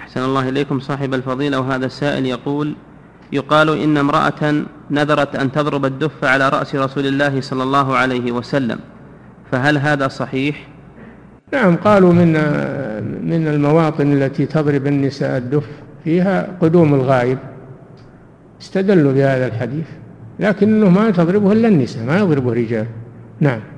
أحسن الله إليكم صاحب الفضيلة. وهذا السائل يقول: يقال إن امرأة نذرت أن تضرب الدف على رأس رسول الله صلى الله عليه وسلم، فهل هذا صحيح؟ نعم، قالوا من المواطن التي تضرب النساء الدف فيها قدوم الغائب، استدلوا بهذا الحديث، لكنه ما تضربه إلا النساء، ما يضربه الرجال. نعم.